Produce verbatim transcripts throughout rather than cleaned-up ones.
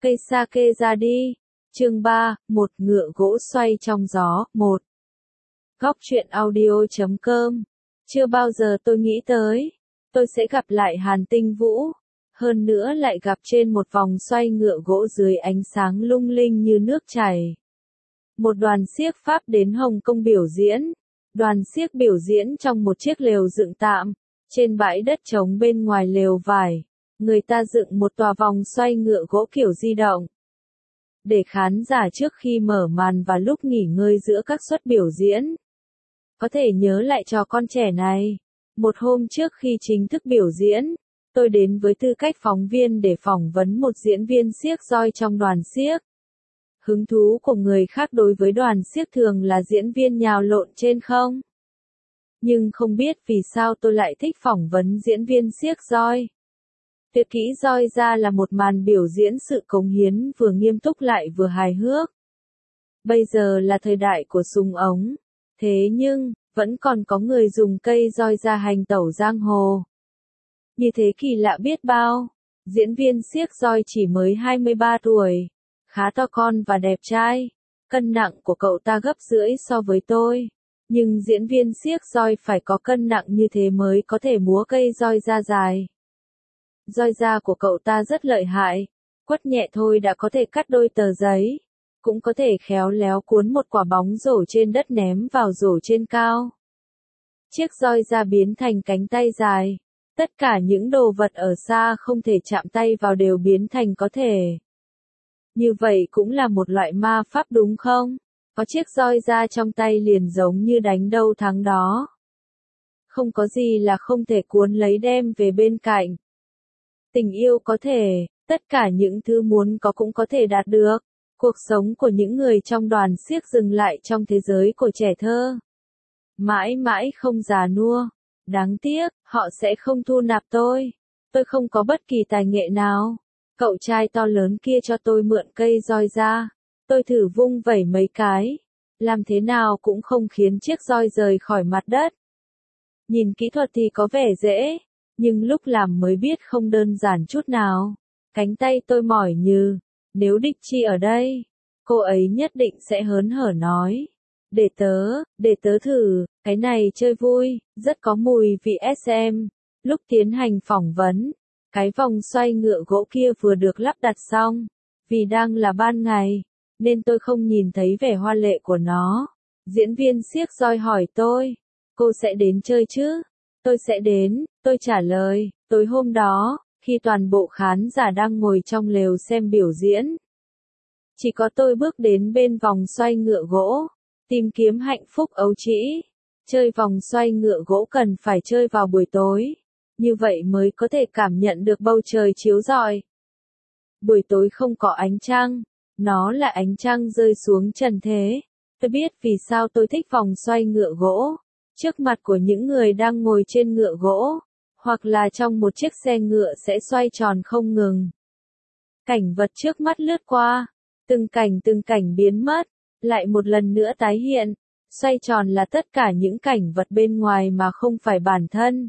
Cây sake ra đi. Chương ba, một ngựa gỗ xoay trong gió, một. Góc truyện audio chấm com. Chưa bao giờ tôi nghĩ tới, tôi sẽ gặp lại Hàn Tinh Vũ, hơn nữa lại gặp trên một vòng xoay ngựa gỗ dưới ánh sáng lung linh như nước chảy. Một đoàn xiếc Pháp đến Hồng Kông biểu diễn, đoàn xiếc biểu diễn trong một chiếc lều dựng tạm, trên bãi đất trống bên ngoài lều vải, người ta dựng một tòa vòng xoay ngựa gỗ kiểu di động. Để khán giả trước khi mở màn và lúc nghỉ ngơi giữa các suất biểu diễn, có thể nhớ lại trò con trẻ này. Một hôm trước khi chính thức biểu diễn, tôi đến với tư cách phóng viên để phỏng vấn một diễn viên xiếc roi trong đoàn xiếc. Hứng thú của người khác đối với đoàn xiếc thường là diễn viên nhào lộn trên không. Nhưng không biết vì sao tôi lại thích phỏng vấn diễn viên xiếc roi. Tuyệt kỹ roi ra là một màn biểu diễn sự cống hiến vừa nghiêm túc lại vừa hài hước. Bây giờ là thời đại của súng ống, thế nhưng, vẫn còn có người dùng cây roi ra hành tẩu giang hồ. Như thế kỳ lạ biết bao, diễn viên xiếc roi chỉ mới hai mươi ba tuổi, khá to con và đẹp trai, cân nặng của cậu ta gấp rưỡi so với tôi. Nhưng diễn viên xiếc roi phải có cân nặng như thế mới có thể múa cây roi ra dài. Roi da của cậu ta rất lợi hại, quất nhẹ thôi đã có thể cắt đôi tờ giấy, cũng có thể khéo léo cuốn một quả bóng rổ trên đất ném vào rổ trên cao. Chiếc roi da biến thành cánh tay dài, tất cả những đồ vật ở xa không thể chạm tay vào đều biến thành có thể. Như vậy cũng là một loại ma pháp đúng không? Có chiếc roi da trong tay liền giống như đánh đâu thắng đó. Không có gì là không thể cuốn lấy đem về bên cạnh. Tình yêu có thể, tất cả những thứ muốn có cũng có thể đạt được. Cuộc sống của những người trong đoàn xiếc dừng lại trong thế giới của trẻ thơ. Mãi mãi không già nua. Đáng tiếc, họ sẽ không thu nạp tôi. Tôi không có bất kỳ tài nghệ nào. Cậu trai to lớn kia cho tôi mượn cây roi ra. Tôi thử vung vẩy mấy cái. Làm thế nào cũng không khiến chiếc roi rời khỏi mặt đất. Nhìn kỹ thuật thì có vẻ dễ, nhưng lúc làm mới biết không đơn giản chút nào. Cánh tay tôi mỏi nhừ. Nếu Đích Chi ở đây, cô ấy nhất định sẽ hớn hở nói. Để tớ, để tớ thử, cái này chơi vui, rất có mùi vị ét em. Lúc tiến hành phỏng vấn, cái vòng xoay ngựa gỗ kia vừa được lắp đặt xong. Vì đang là ban ngày, nên tôi không nhìn thấy vẻ hoa lệ của nó. Diễn viên xiếc roi hỏi tôi, cô sẽ đến chơi chứ? Tôi sẽ đến, tôi trả lời. Tối hôm đó, khi toàn bộ khán giả đang ngồi trong lều xem biểu diễn, chỉ có tôi bước đến bên vòng xoay ngựa gỗ, tìm kiếm hạnh phúc ấu trĩ. Chơi vòng xoay ngựa gỗ cần phải chơi vào buổi tối, như vậy mới có thể cảm nhận được bầu trời chiếu rọi. Buổi tối không có ánh trăng, nó là ánh trăng rơi xuống trần thế. Tôi biết vì sao tôi thích vòng xoay ngựa gỗ. Trước mặt của những người đang ngồi trên ngựa gỗ, hoặc là trong một chiếc xe ngựa sẽ xoay tròn không ngừng. Cảnh vật trước mắt lướt qua, từng cảnh từng cảnh biến mất, lại một lần nữa tái hiện. Xoay tròn là tất cả những cảnh vật bên ngoài mà không phải bản thân.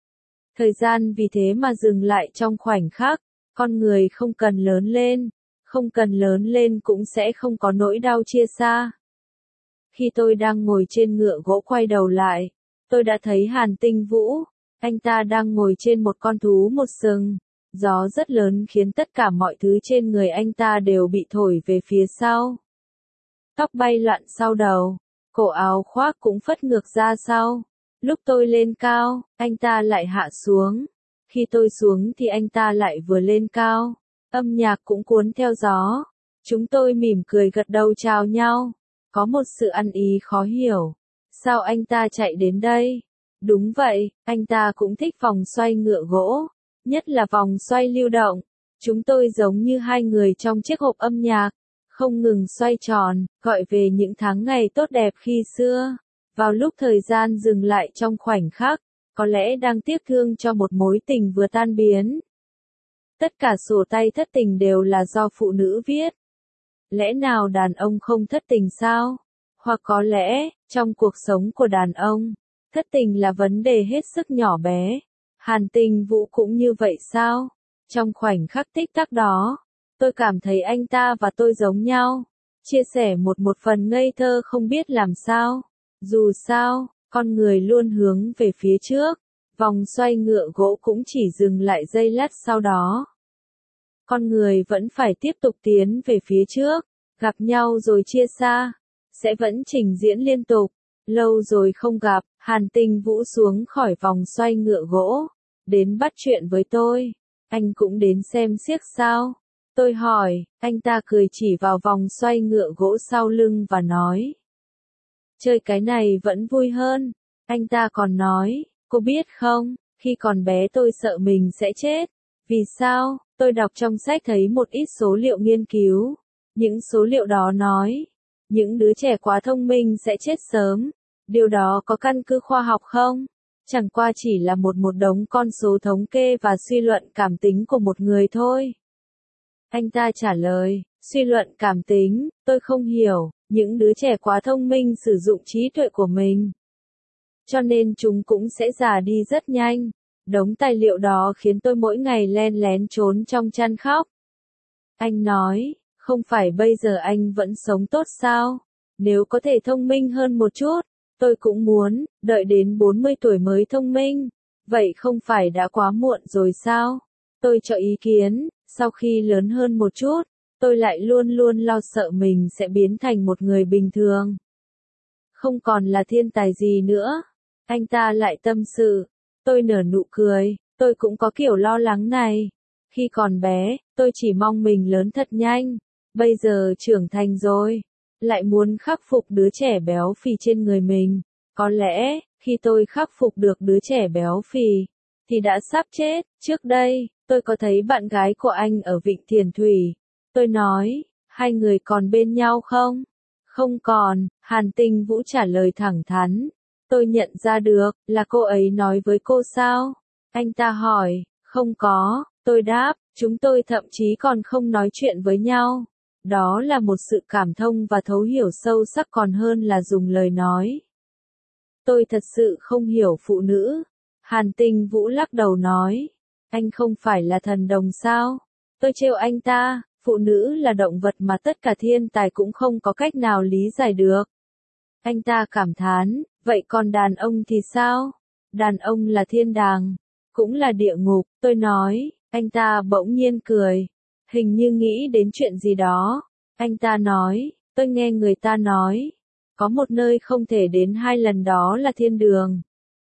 Thời gian vì thế mà dừng lại trong khoảnh khắc, con người không cần lớn lên, không cần lớn lên cũng sẽ không có nỗi đau chia xa. Khi tôi đang ngồi trên ngựa gỗ quay đầu lại, tôi đã thấy Hàn Tinh Vũ. Anh ta đang ngồi trên một con thú một sừng. Gió rất lớn khiến tất cả mọi thứ trên người anh ta đều bị thổi về phía sau. Tóc bay loạn sau đầu, cổ áo khoác cũng phất ngược ra sau. Lúc tôi lên cao, anh ta lại hạ xuống. Khi tôi xuống thì anh ta lại vừa lên cao. Âm nhạc cũng cuốn theo gió. Chúng tôi mỉm cười gật đầu chào nhau. Có một sự ăn ý khó hiểu. Sao anh ta chạy đến đây? Đúng vậy, anh ta cũng thích vòng xoay ngựa gỗ, nhất là vòng xoay lưu động. Chúng tôi giống như hai người trong chiếc hộp âm nhạc, không ngừng xoay tròn, gọi về những tháng ngày tốt đẹp khi xưa. Vào lúc thời gian dừng lại trong khoảnh khắc, có lẽ đang tiếc thương cho một mối tình vừa tan biến. Tất cả sổ tay thất tình đều là do phụ nữ viết. Lẽ nào đàn ông không thất tình sao? Hoặc có lẽ, trong cuộc sống của đàn ông, thất tình là vấn đề hết sức nhỏ bé. Hàn Tinh Vũ cũng như vậy sao? Trong khoảnh khắc tích tắc đó, Tôi cảm thấy anh ta và tôi giống nhau. Chia sẻ một một phần ngây thơ không biết làm sao. Dù sao, con người luôn hướng về phía trước. Vòng xoay ngựa gỗ cũng chỉ dừng lại giây lát sau đó. Con người vẫn phải tiếp tục tiến về phía trước. Gặp nhau rồi chia xa. Sẽ vẫn trình diễn liên tục. Lâu rồi không gặp, Hàn Tinh Vũ xuống khỏi vòng xoay ngựa gỗ. Đến bắt chuyện với tôi. Anh cũng đến xem xiếc sao? Tôi hỏi, anh ta cười chỉ vào vòng xoay ngựa gỗ sau lưng và nói. Chơi cái này vẫn vui hơn. Anh ta còn nói, cô biết không, khi còn bé tôi sợ mình sẽ chết. Vì sao? Tôi đọc trong sách thấy một ít số liệu nghiên cứu. Những số liệu đó nói, những đứa trẻ quá thông minh sẽ chết sớm. Điều đó có căn cứ khoa học không? Chẳng qua chỉ là một một đống con số thống kê và suy luận cảm tính của một người thôi. Anh ta trả lời, suy luận cảm tính, tôi không hiểu, những đứa trẻ quá thông minh sử dụng trí tuệ của mình. Cho nên chúng cũng sẽ già đi rất nhanh. Đống tài liệu đó khiến tôi mỗi ngày len lén trốn trong chăn khóc. Anh nói, không phải bây giờ anh vẫn sống tốt sao? Nếu có thể thông minh hơn một chút, tôi cũng muốn, đợi đến bốn mươi tuổi mới thông minh. Vậy không phải đã quá muộn rồi sao? Tôi cho ý kiến, sau khi lớn hơn một chút, tôi lại luôn luôn lo sợ mình sẽ biến thành một người bình thường. Không còn là thiên tài gì nữa. Anh ta lại tâm sự. Tôi nở nụ cười, tôi cũng có kiểu lo lắng này. Khi còn bé, tôi chỉ mong mình lớn thật nhanh. Bây giờ trưởng thành rồi, lại muốn khắc phục đứa trẻ béo phì trên người mình. Có lẽ, khi tôi khắc phục được đứa trẻ béo phì, thì đã sắp chết. Trước đây, tôi có thấy bạn gái của anh ở Vịnh Thiền Thủy. Tôi nói, hai người còn bên nhau không? Không còn, Hàn Tinh Vũ trả lời thẳng thắn. Tôi nhận ra được, là cô ấy nói với cô sao? Anh ta hỏi, không có, tôi đáp, chúng tôi thậm chí còn không nói chuyện với nhau. Đó là một sự cảm thông và thấu hiểu sâu sắc còn hơn là dùng lời nói. Tôi thật sự không hiểu phụ nữ. Hàn Tinh Vũ lắc đầu nói, anh không phải là thần đồng sao? Tôi trêu anh ta, phụ nữ là động vật mà tất cả thiên tài cũng không có cách nào lý giải được. Anh ta cảm thán, vậy còn đàn ông thì sao? Đàn ông là thiên đàng, cũng là địa ngục, tôi nói. Anh ta bỗng nhiên cười, hình như nghĩ đến chuyện gì đó. Anh ta nói, tôi nghe người ta nói, có một nơi không thể đến hai lần, đó là thiên đường.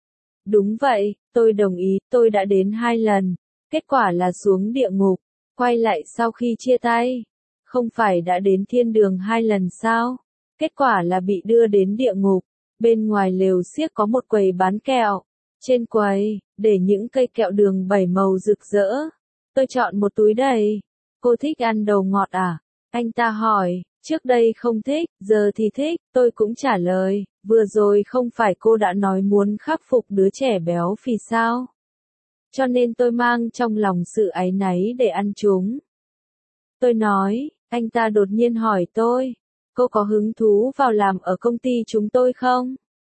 Đúng vậy, tôi đồng ý, tôi đã đến hai lần, kết quả là xuống địa ngục, quay lại sau khi chia tay. Không phải đã đến thiên đường hai lần sao? Kết quả là bị đưa đến địa ngục. Bên ngoài lều xiếc có một quầy bán kẹo. Trên quầy, để những cây kẹo đường bảy màu rực rỡ. Tôi chọn một túi đầy. Cô thích ăn đồ ngọt à? Anh ta hỏi, trước đây không thích, giờ thì thích. Tôi cũng trả lời, vừa rồi không phải cô đã nói muốn khắc phục đứa trẻ béo phì sao? Cho nên tôi mang trong lòng sự áy náy để ăn chúng. Tôi nói, anh ta đột nhiên hỏi tôi, cô có hứng thú vào làm ở công ty chúng tôi không?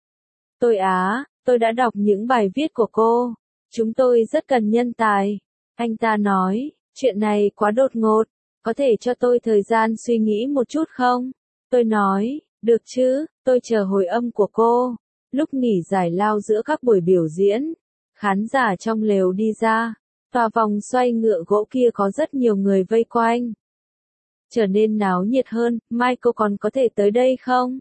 Tôi á, tôi đã đọc những bài viết của cô. Chúng tôi rất cần nhân tài. Anh ta nói, chuyện này quá đột ngột, có thể cho tôi thời gian suy nghĩ một chút không? Tôi nói, được chứ, tôi chờ hồi âm của cô. Lúc nghỉ giải lao giữa các buổi biểu diễn, khán giả trong lều đi ra, tòa vòng xoay ngựa gỗ kia có rất nhiều người vây quanh. Trở nên náo nhiệt hơn, mai cô còn có thể tới đây không?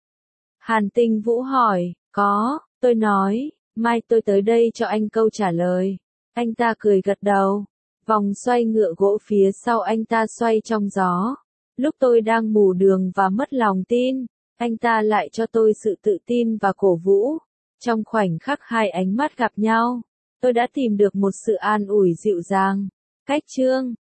Hàn Tinh Vũ hỏi, có, tôi nói, mai tôi tới đây cho anh câu trả lời. Anh ta cười gật đầu. Vòng xoay ngựa gỗ phía sau anh ta xoay trong gió. Lúc tôi đang mù đường và mất lòng tin, anh ta lại cho tôi sự tự tin và cổ vũ. Trong khoảnh khắc hai ánh mắt gặp nhau, tôi đã tìm được một sự an ủi dịu dàng. Cách chương